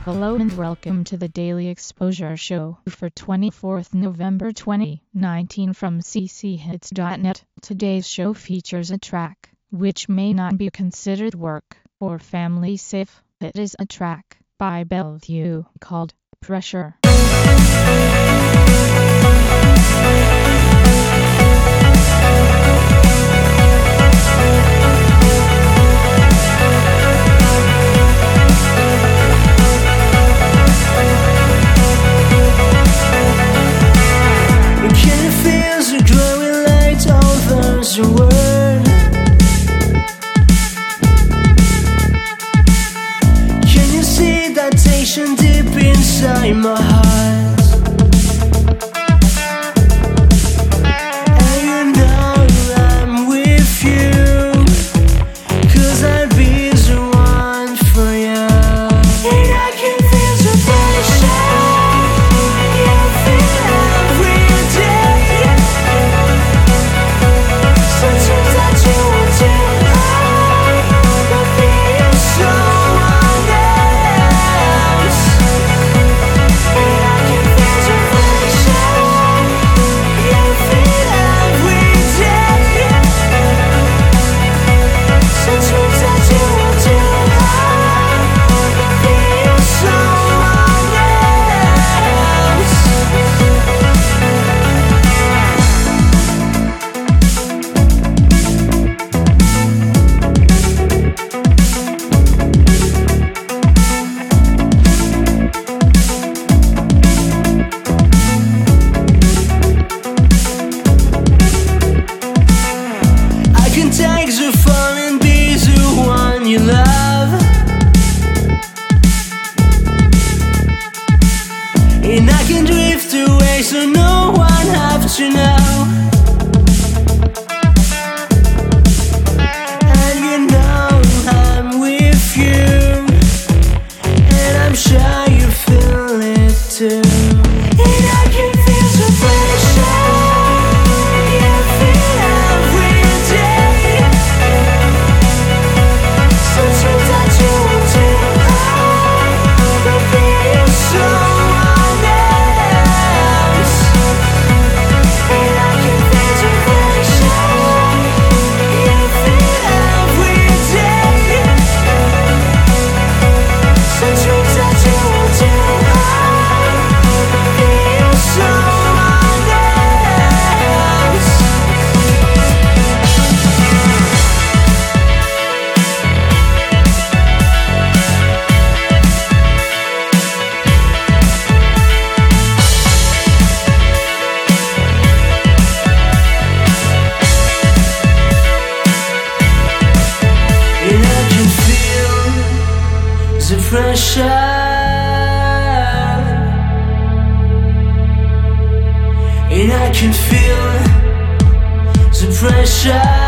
Hello and welcome to the Daily Exposure Show for 24th November 2019 from cchits.net. Today's show features a track which may not be considered work or family safe. It is a track by Bellevue called Pressure. Your word. Can you see that tension deep inside my heart? And you know I'm with you, 'cause I'll be the one for you. And I can feel the pressure you feel every day. Take the fun and be the one you love, and I can drift away so no one have to know. And you know I'm with you, and I'm sure you feel it too. And I can feel the pressure you feel every day. The pressure, and I can feel the pressure.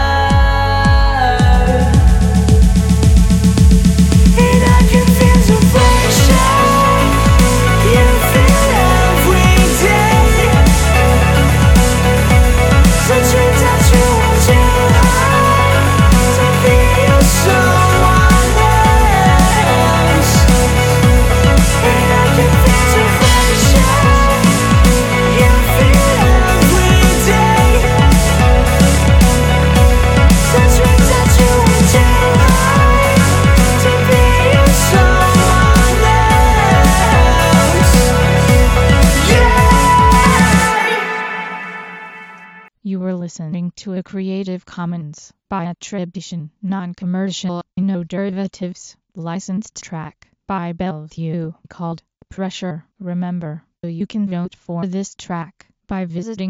You were listening to a Creative Commons by attribution, non-commercial, no derivatives, licensed track by Bellevue called Pressure. Remember, you can vote for this track by visiting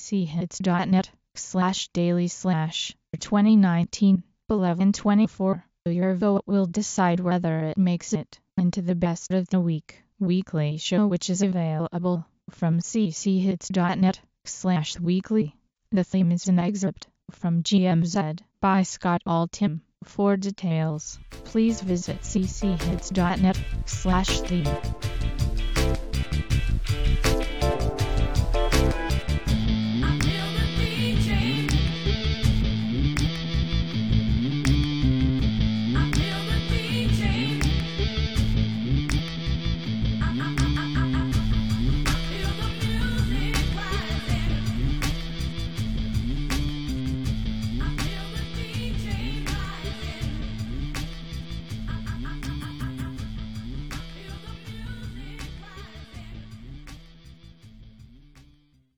cchits.net/daily/2019-11-24. Your vote will decide whether it makes it into the best of the week weekly show, which is available from cchits.net/weekly. The theme is an excerpt from GMZ by Scott Altham. For details, please visit cchits.net/theme.